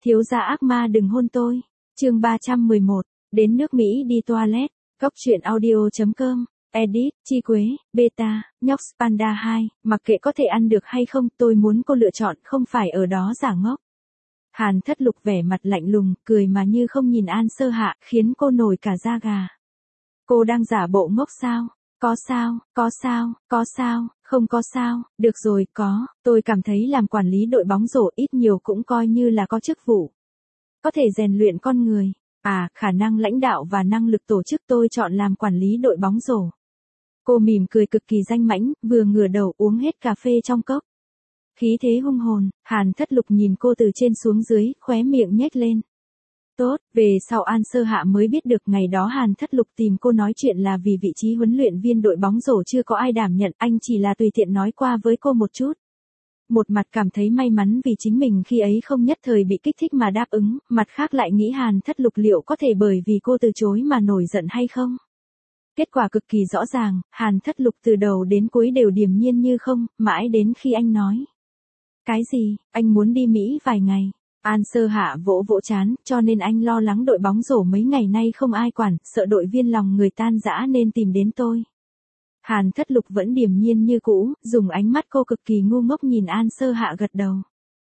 Thiếu gia ác ma đừng hôn tôi. Chương 311, đến nước Mỹ đi toilet. Góc truyện audio.com. Edit, Chi Quế, Beta, Nhóc Panda 2, mặc kệ có thể ăn được hay không, tôi muốn cô lựa chọn, không phải ở đó giả ngốc. Hàn Thất Lục vẻ mặt lạnh lùng, cười mà như không nhìn An Sơ Hạ, khiến cô nổi cả da gà. Cô đang giả bộ ngốc sao? Có sao, không có sao, được rồi, tôi cảm thấy làm quản lý đội bóng rổ ít nhiều cũng coi như là có chức vụ. Có thể rèn luyện con người, khả năng lãnh đạo và năng lực tổ chức tôi chọn làm quản lý đội bóng rổ. Cô mỉm cười cực kỳ danh mãnh, vừa ngửa đầu uống hết cà phê trong cốc. Khí thế hung hồn, Hàn Thất Lục nhìn cô từ trên xuống dưới, khóe miệng nhếch lên. Tốt, về sau An Sơ Hạ mới biết được ngày đó Hàn Thất Lục tìm cô nói chuyện là vì vị trí huấn luyện viên đội bóng rổ chưa có ai đảm nhận, anh chỉ là tùy tiện nói qua với cô một chút. Một mặt cảm thấy may mắn vì chính mình khi ấy không nhất thời bị kích thích mà đáp ứng, mặt khác lại nghĩ Hàn Thất Lục liệu có thể bởi vì cô từ chối mà nổi giận hay không. Kết quả cực kỳ rõ ràng, Hàn Thất Lục từ đầu đến cuối đều điềm nhiên như không, mãi đến khi anh nói. Cái gì, anh muốn đi Mỹ vài ngày. An Sơ Hạ vỗ vỗ trán, cho nên anh lo lắng đội bóng rổ mấy ngày nay không ai quản, sợ đội viên lòng người tan rã nên tìm đến tôi. Hàn Thất Lục vẫn điềm nhiên như cũ, dùng ánh mắt cô cực kỳ ngu ngốc nhìn An Sơ Hạ gật đầu.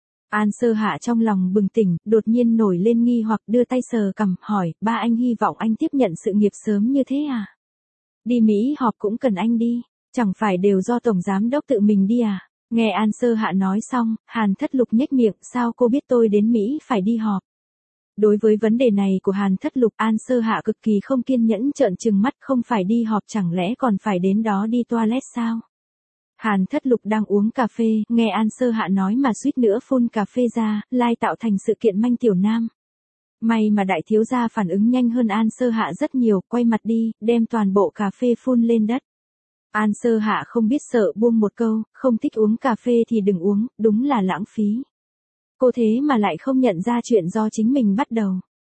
An Sơ Hạ trong lòng bừng tỉnh, đột nhiên nổi lên nghi hoặc đưa tay sờ cằm, hỏi, ba anh hy vọng anh tiếp nhận sự nghiệp sớm như thế à? Đi Mỹ họp cũng cần anh đi, chẳng phải đều do Tổng Giám Đốc tự mình đi à? Nghe An Sơ Hạ nói xong, Hàn Thất Lục nhếch miệng, sao cô biết tôi đến Mỹ phải đi họp? Đối với vấn đề này của Hàn Thất Lục, An Sơ Hạ cực kỳ không kiên nhẫn trợn trừng mắt, không phải đi họp chẳng lẽ còn phải đến đó đi toilet sao? Hàn Thất Lục đang uống cà phê, nghe An Sơ Hạ nói mà suýt nữa phun cà phê ra, lai tạo thành sự kiện manh tiểu nam. May mà đại thiếu gia phản ứng nhanh hơn An Sơ Hạ rất nhiều, quay mặt đi, đem toàn bộ cà phê phun lên đất. An Sơ Hạ không biết sợ buông một câu, không thích uống cà phê thì đừng uống, đúng là lãng phí. Cô thế mà lại không nhận ra chuyện do chính mình bắt đầu.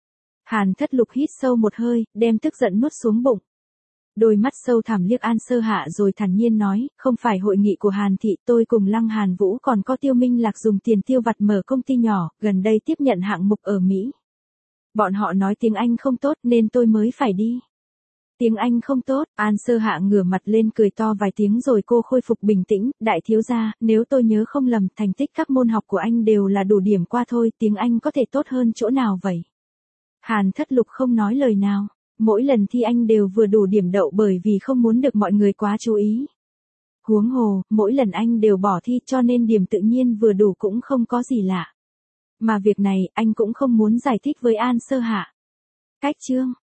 Hàn Thất Lục hít sâu một hơi, đem tức giận nuốt xuống bụng. Đôi mắt sâu thẳm liếc An Sơ Hạ rồi thản nhiên nói, không phải hội nghị của Hàn Thị, tôi cùng Lăng Hàn Vũ còn có Tiêu Minh Lạc dùng tiền tiêu vặt mở công ty nhỏ, gần đây tiếp nhận hạng mục ở Mỹ. Bọn họ nói tiếng Anh không tốt nên tôi mới phải đi. Tiếng Anh không tốt, An Sơ Hạ ngửa mặt lên cười to vài tiếng rồi cô khôi phục bình tĩnh, đại thiếu gia, nếu tôi nhớ không lầm, thành tích các môn học của anh đều là đủ điểm qua thôi, tiếng Anh có thể tốt hơn chỗ nào vậy? Hàn Thất Lục không nói lời nào, mỗi lần thi anh đều vừa đủ điểm đậu bởi vì không muốn được mọi người quá chú ý. Huống hồ, mỗi lần anh đều bỏ thi cho nên điểm tự nhiên vừa đủ cũng không có gì lạ. Mà việc này, anh cũng không muốn giải thích với An Sơ Hạ. Cách chương